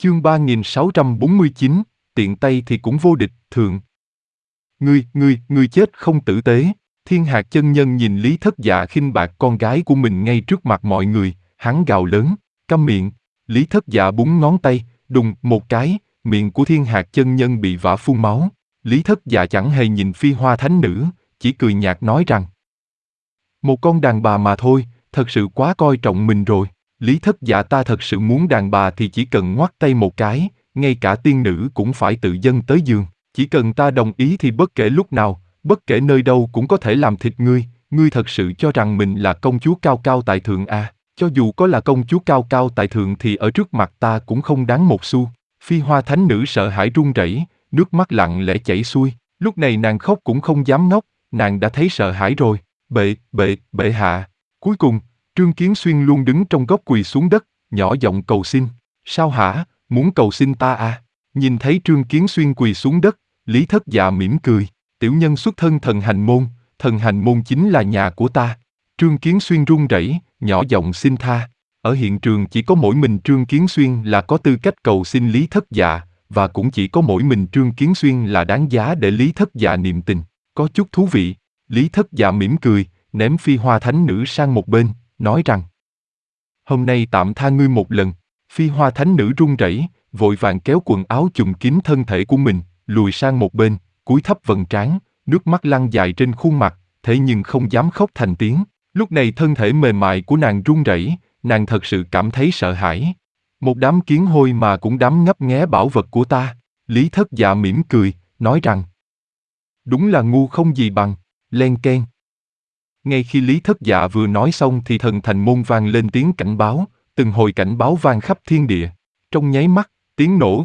Chương 3649, tiện tay thì cũng vô địch, thượng. Ngươi chết không tử tế. Thiên Hạc chân nhân nhìn Lý Thất Dạ khinh bạc con gái của mình ngay trước mặt mọi người, hắn gào lớn, câm miệng. Lý Thất Dạ búng ngón tay, đùng một cái, miệng của Thiên Hạc chân nhân bị vả phun máu. Lý Thất Dạ chẳng hề nhìn Phi Hoa Thánh Nữ, chỉ cười nhạt nói rằng: một con đàn bà mà thôi, thật sự quá coi trọng mình rồi. Lý Thất Dạ ta thật sự muốn đàn bà thì chỉ cần ngoắt tay một cái, ngay cả tiên nữ cũng phải tự dâng tới giường. Chỉ cần ta đồng ý thì bất kể lúc nào, bất kể nơi đâu cũng có thể làm thịt ngươi. Ngươi thật sự cho rằng mình là công chúa cao cao tại thượng à? Cho dù có là công chúa cao cao tại thượng thì ở trước mặt ta cũng không đáng một xu. Phi Hoa Thánh Nữ sợ hãi run rẩy, nước mắt lặng lẽ chảy xuôi. Lúc này nàng khóc cũng không dám ngóc, nàng đã thấy sợ hãi rồi. Bệ hạ. Cuối cùng, Trương Kiến Xuyên luôn đứng trong góc quỳ xuống đất, nhỏ giọng cầu xin. Sao hả, muốn cầu xin ta à? Nhìn thấy Trương Kiến Xuyên quỳ xuống đất, Lý Thất Dạ mỉm cười. Tiểu nhân xuất thân thần hành môn chính là nhà của ta. Trương Kiến Xuyên run rẩy, nhỏ giọng xin tha. Ở hiện trường chỉ có mỗi mình Trương Kiến Xuyên là có tư cách cầu xin Lý Thất Dạ, và cũng chỉ có mỗi mình Trương Kiến Xuyên là đáng giá để Lý Thất Dạ niệm tình. Có chút thú vị. Lý Thất Dạ mỉm cười, ném Phi Hoa Thánh Nữ sang một bên, nói rằng: hôm nay tạm tha ngươi một lần. Phi Hoa Thánh Nữ run rẩy, vội vàng kéo quần áo chùm kín thân thể của mình, lùi sang một bên, cúi thấp vầng trán, nước mắt lăn dài trên khuôn mặt, thế nhưng không dám khóc thành tiếng. Lúc này thân thể mềm mại của nàng run rẩy, nàng thật sự cảm thấy sợ hãi. Một đám kiến hôi mà cũng dám ngấp nghé bảo vật của ta. Lý Thất Dạ mỉm cười, nói rằng: đúng là ngu không gì bằng. Len keng. Ngay khi Lý Thất Dạ vừa nói xong thì thần thành môn vang lên tiếng cảnh báo, từng hồi cảnh báo vang khắp thiên địa. Trong nháy mắt, tiếng nổ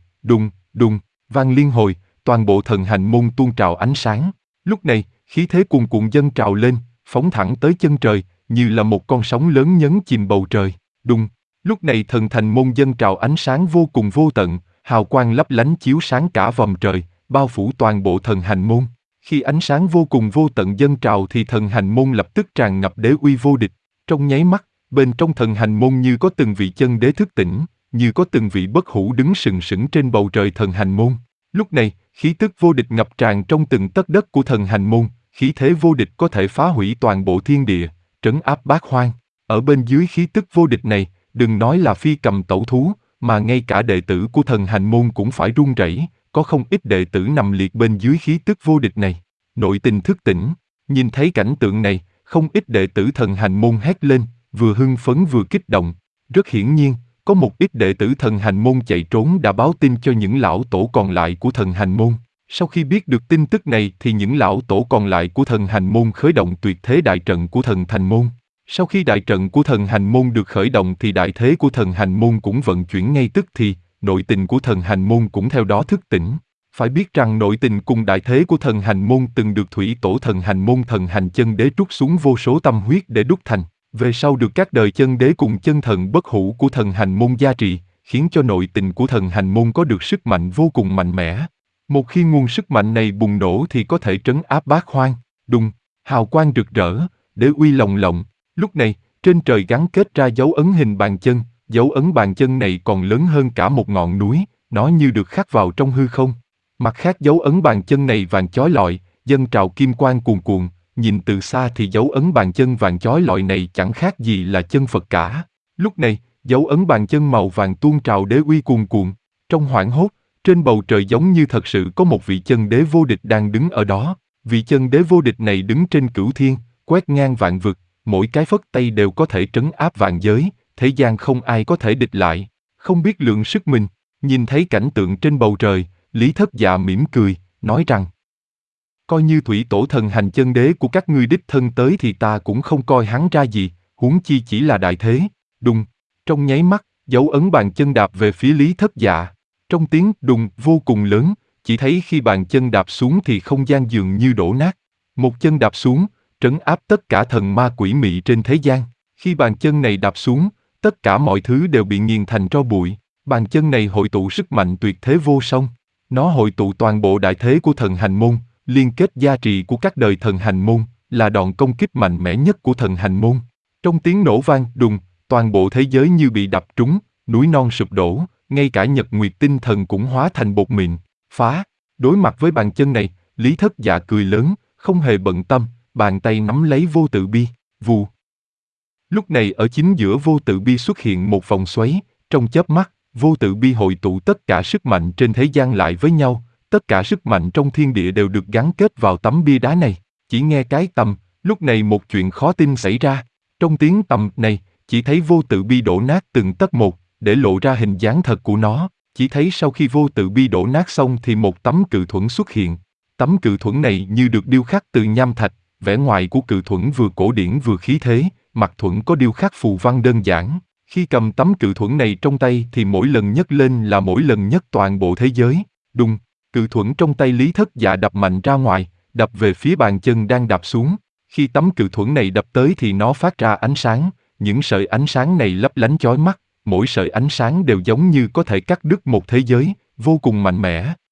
đùng vang liên hồi, toàn bộ thần hành môn tuôn trào ánh sáng. Lúc này, khí thế cuồn cuộn dâng trào lên, phóng thẳng tới chân trời, như là một con sóng lớn nhấn chìm bầu trời. Đùng. Lúc này thần thành môn dâng trào ánh sáng vô cùng vô tận, hào quang lấp lánh chiếu sáng cả vòng trời, bao phủ toàn bộ thần hành môn. Khi ánh sáng vô cùng vô tận dâng trào thì thần hành môn lập tức tràn ngập đế uy vô địch. Trong nháy mắt, bên trong thần hành môn như có từng vị chân đế thức tỉnh, như có từng vị bất hủ đứng sừng sững trên bầu trời thần hành môn. Lúc này, khí tức vô địch ngập tràn trong từng tấc đất của thần hành môn, khí thế vô địch có thể phá hủy toàn bộ thiên địa, trấn áp bát hoang. Ở bên dưới khí tức vô địch này, đừng nói là phi cầm tẩu thú, mà ngay cả đệ tử của thần hành môn cũng phải run rẩy. Có không ít đệ tử nằm liệt bên dưới khí tức vô địch này. Nội tình thức tỉnh, nhìn thấy cảnh tượng này, không ít đệ tử thần hành môn hét lên, vừa hưng phấn vừa kích động. Rất hiển nhiên, có một ít đệ tử thần hành môn chạy trốn đã báo tin cho những lão tổ còn lại của thần hành môn. Sau khi biết được tin tức này thì những lão tổ còn lại của thần hành môn khởi động tuyệt thế đại trận của thần thành môn. Sau khi đại trận của thần hành môn được khởi động thì đại thế của thần hành môn cũng vận chuyển ngay tức thì, nội tình của thần hành môn cũng theo đó thức tỉnh. Phải biết rằng nội tình cùng đại thế của thần hành môn từng được thủy tổ thần hành môn thần hành chân đế trút xuống vô số tâm huyết để đúc thành. Về sau được các đời chân đế cùng chân thần bất hủ của thần hành môn gia trì, khiến cho nội tình của thần hành môn có được sức mạnh vô cùng mạnh mẽ. Một khi nguồn sức mạnh này bùng nổ thì có thể trấn áp bát hoang. Đùng, hào quang rực rỡ, đế uy lồng lộng. Lúc này, trên trời gắn kết ra dấu ấn hình bàn chân. Dấu ấn bàn chân này còn lớn hơn cả một ngọn núi, nó như được khắc vào trong hư không. Mặt khác dấu ấn bàn chân này vàng chói lọi, dâng trào kim quang cuồn cuộn, nhìn từ xa thì dấu ấn bàn chân vàng chói lọi này chẳng khác gì là chân Phật cả. Lúc này, dấu ấn bàn chân màu vàng tuôn trào đế uy cuồn cuộn. Trong hoảng hốt, trên bầu trời giống như thật sự có một vị chân đế vô địch đang đứng ở đó. Vị chân đế vô địch này đứng trên cửu thiên, quét ngang vạn vực, mỗi cái phất tay đều có thể trấn áp vạn giới. Thế gian không ai có thể địch lại, không biết lượng sức mình. Nhìn thấy cảnh tượng trên bầu trời, Lý Thất Dạ mỉm cười, nói rằng: coi như thủy tổ thần hành chân đế của các ngươi đích thân tới thì ta cũng không coi hắn ra gì, huống chi chỉ là đại thế. Đùng, trong nháy mắt, dấu ấn bàn chân đạp về phía Lý Thất Dạ. Trong tiếng đùng vô cùng lớn, chỉ thấy khi bàn chân đạp xuống thì không gian dường như đổ nát. Một chân đạp xuống, trấn áp tất cả thần ma quỷ mị trên thế gian. Khi bàn chân này đạp xuống, tất cả mọi thứ đều bị nghiền thành tro bụi. Bàn chân này hội tụ sức mạnh tuyệt thế vô song. Nó hội tụ toàn bộ đại thế của thần hành môn, liên kết gia trì của các đời thần hành môn, là đòn công kích mạnh mẽ nhất của thần hành môn. Trong tiếng nổ vang đùng, toàn bộ thế giới như bị đập trúng, núi non sụp đổ, ngay cả nhật nguyệt tinh thần cũng hóa thành bột mịn, phá. Đối mặt với bàn chân này, Lý Thất Dạ cười lớn, không hề bận tâm, bàn tay nắm lấy vô tự bi, vù. Lúc này ở chính giữa vô tự bi xuất hiện một vòng xoáy, trong chớp mắt, vô tự bi hội tụ tất cả sức mạnh trên thế gian lại với nhau, tất cả sức mạnh trong thiên địa đều được gắn kết vào tấm bia đá này. Chỉ nghe cái tầm, lúc này một chuyện khó tin xảy ra. Trong tiếng tầm này, chỉ thấy vô tự bi đổ nát từng tấc một, để lộ ra hình dáng thật của nó. Chỉ thấy sau khi vô tự bi đổ nát xong thì một tấm cự thuẫn xuất hiện. Tấm cự thuẫn này như được điêu khắc từ nham thạch, vẻ ngoài của cự thuẫn vừa cổ điển vừa khí thế, mặt thuẫn có điêu khắc phù văn đơn giản. Khi cầm tấm cự thuẫn này trong tay thì mỗi lần nhấc lên là mỗi lần nhấc toàn bộ thế giới. Đùng, cự thuẫn trong tay Lý Thất Dạ đập mạnh ra ngoài, đập về phía bàn chân đang đạp xuống. Khi tấm cự thuẫn này đập tới thì nó phát ra ánh sáng, những sợi ánh sáng này lấp lánh chói mắt, mỗi sợi ánh sáng đều giống như có thể cắt đứt một thế giới, vô cùng mạnh mẽ.